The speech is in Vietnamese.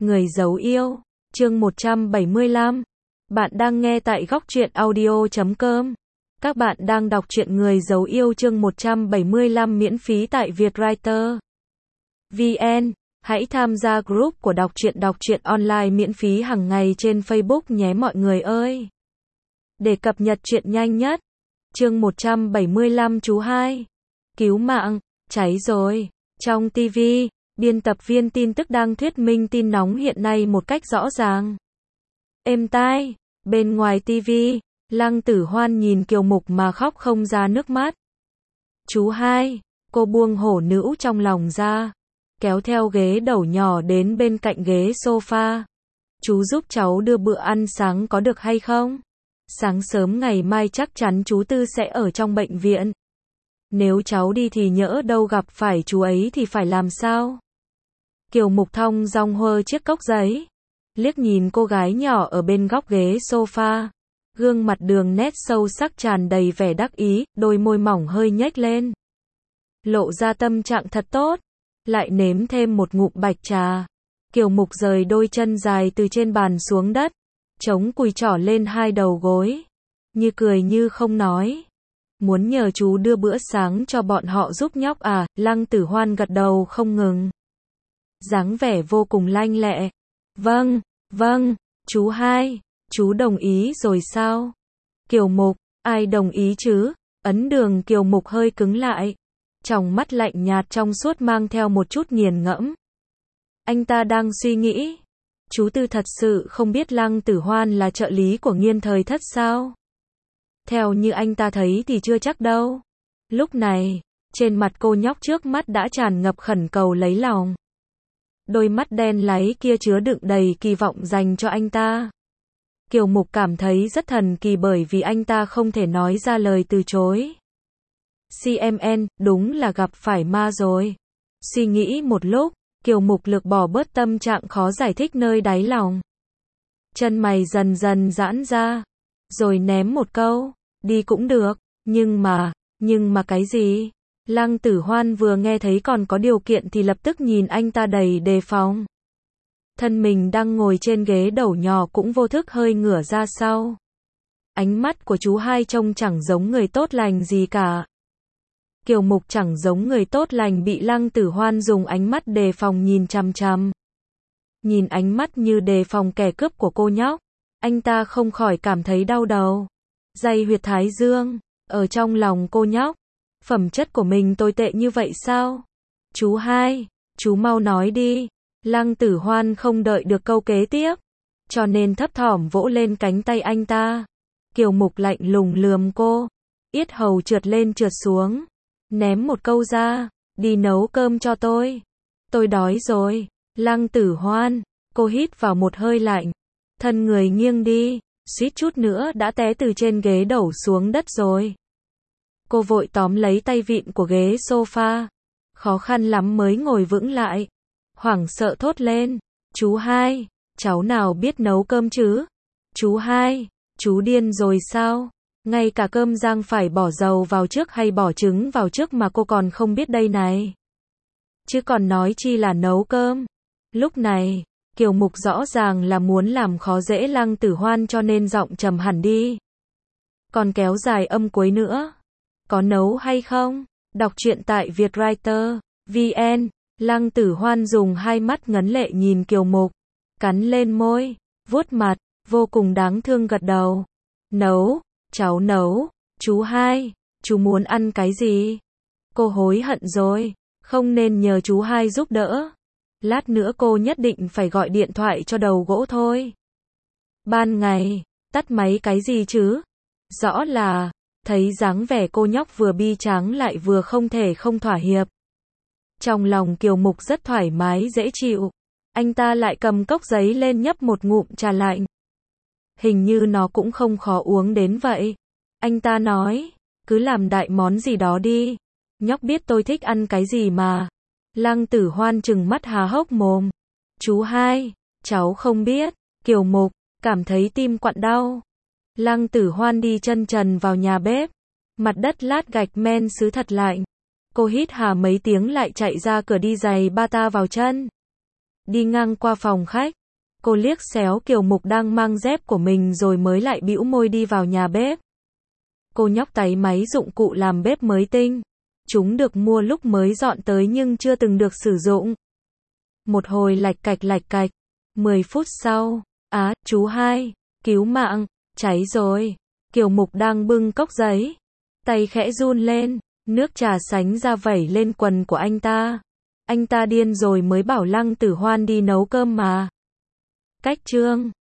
Người giấu yêu, chương 175. Bạn đang nghe tại góc truyện audio.com. Các bạn đang đọc truyện Người giấu yêu chương 175 miễn phí tại Vietwriter VN. Hãy tham gia group của đọc truyện online miễn phí hàng ngày trên Facebook nhé mọi người ơi. Để cập nhật truyện nhanh nhất. Chương 175 chú 2. Cứu mạng, cháy rồi. Trong TV, biên tập viên tin tức đang thuyết minh tin nóng hiện nay một cách rõ ràng. Êm tai, bên ngoài TV, Lăng Tử Hoan nhìn Kiều Mục mà khóc không ra nước mắt. Chú 2, cô buông hổ nữ trong lòng ra, kéo theo ghế đầu nhỏ đến bên cạnh ghế sofa. Chú giúp cháu đưa bữa ăn sáng có được hay không? Sáng sớm ngày mai chắc chắn chú Tư sẽ ở trong bệnh viện. Nếu cháu đi thì nhỡ đâu gặp phải chú ấy thì phải làm sao? Kiều Mục thong dong hơ chiếc cốc giấy, liếc nhìn cô gái nhỏ ở bên góc ghế sofa. Gương mặt đường nét sâu sắc tràn đầy vẻ đắc ý, đôi môi mỏng hơi nhếch lên. Lộ ra tâm trạng thật tốt. Lại nếm thêm một ngụm bạch trà. Kiều Mục rời đôi chân dài từ trên bàn xuống đất, chống cùi trỏ lên hai đầu gối, như cười như không nói. Muốn nhờ chú đưa bữa sáng cho bọn họ giúp nhóc à? Lăng Tử Hoan gật đầu không ngừng, dáng vẻ vô cùng lanh lẹ. Vâng, chú 2, chú đồng ý rồi sao? Kiều Mục, ai đồng ý chứ? Ấn Đường. Kiều Mục hơi cứng lại, tròng mắt lạnh nhạt trong suốt mang theo một chút nghiền ngẫm. Anh ta đang suy nghĩ, chú Tư thật sự không biết Lăng Tử Hoan là trợ lý của Nghiên Thời Thất sao? Theo như anh ta thấy thì chưa chắc đâu. Lúc này, trên mặt cô nhóc trước mắt đã tràn ngập khẩn cầu lấy lòng. Đôi mắt đen láy kia chứa đựng đầy kỳ vọng dành cho anh ta. Kiều Mục cảm thấy rất thần kỳ bởi vì anh ta không thể nói ra lời từ chối. CMN, đúng là gặp phải ma rồi. Suy nghĩ một lúc, Kiều Mục lược bỏ bớt tâm trạng khó giải thích nơi đáy lòng. Chân mày dần dần giãn ra, rồi ném một câu, đi cũng được, nhưng mà cái gì? Lăng Tử Hoan vừa nghe thấy còn có điều kiện thì lập tức nhìn anh ta đầy đề phòng. Thân mình đang ngồi trên ghế đầu nhỏ cũng vô thức hơi ngửa ra sau. Ánh mắt của chú 2 trông chẳng giống người tốt lành gì cả. Kiều Mục chẳng giống người tốt lành bị Lăng Tử Hoan dùng ánh mắt đề phòng nhìn chằm chằm. Nhìn ánh mắt như đề phòng kẻ cướp của cô nhóc, anh ta không khỏi cảm thấy đau đầu. Day huyệt thái dương, ở trong lòng cô nhóc. Phẩm chất của mình tồi tệ như vậy sao? Chú 2, chú mau nói đi. Lăng Tử Hoan không đợi được câu kế tiếp, cho nên thấp thỏm vỗ lên cánh tay anh ta. Kiều Mục lạnh lùng lườm cô, yết hầu trượt lên trượt xuống, ném một câu ra, đi nấu cơm cho tôi. Tôi đói rồi. Lăng Tử Hoan, cô hít vào một hơi lạnh, thân người nghiêng đi, suýt chút nữa đã té từ trên ghế đổ xuống đất rồi. Cô vội tóm lấy tay vịn của ghế sofa, khó khăn lắm mới ngồi vững lại, hoảng sợ thốt lên, chú 2, cháu nào biết nấu cơm chứ? Chú 2, chú điên rồi sao? Ngay cả cơm rang phải bỏ dầu vào trước hay bỏ trứng vào trước mà cô còn không biết đây này. Chứ còn nói chi là nấu cơm. Lúc này, Kiều Mục rõ ràng là muốn làm khó dễ Lăng Tử Hoan cho nên giọng trầm hẳn đi. Còn kéo dài âm cuối nữa. Có nấu hay không? Đọc truyện tại Vietwriter VN. Lăng Tử Hoan dùng hai mắt ngấn lệ nhìn Kiều Mục, cắn lên môi, vuốt mặt, vô cùng đáng thương gật đầu. Nấu, cháu nấu. Chú 2, chú muốn ăn cái gì? Cô hối hận rồi, không nên nhờ chú 2 giúp đỡ. Lát nữa cô nhất định phải gọi điện thoại cho đầu gỗ thôi. Ban ngày, tắt máy cái gì chứ? Rõ là, thấy dáng vẻ cô nhóc vừa bi tráng lại vừa không thể không thỏa hiệp. Trong lòng Kiều Mục rất thoải mái dễ chịu. Anh ta lại cầm cốc giấy lên nhấp một ngụm trà lạnh. Hình như nó cũng không khó uống đến vậy. Anh ta nói, cứ làm đại món gì đó đi. Nhóc biết tôi thích ăn cái gì mà. Lăng Tử Hoan trừng mắt há hốc mồm. Chú 2, cháu không biết. Kiều Mục, cảm thấy tim quặn đau. Lăng Tử Hoan đi chân trần vào nhà bếp. Mặt đất lát gạch men sứ thật lạnh. Cô hít hà mấy tiếng lại chạy ra cửa đi giày bata vào chân. Đi ngang qua phòng khách, cô liếc xéo Kiều Mục đang mang dép của mình rồi mới lại bĩu môi đi vào nhà bếp. Cô nhóc táy máy dụng cụ làm bếp mới tinh. Chúng được mua lúc mới dọn tới nhưng chưa từng được sử dụng. Một hồi lạch cạch. 10 phút sau, chú hai, cứu mạng, cháy rồi. Kiều Mục đang bưng cốc giấy. Tay khẽ run lên, nước trà sánh ra vẩy lên quần của anh ta. Anh ta điên rồi mới bảo Lăng Tử Hoan đi nấu cơm mà. Cách chương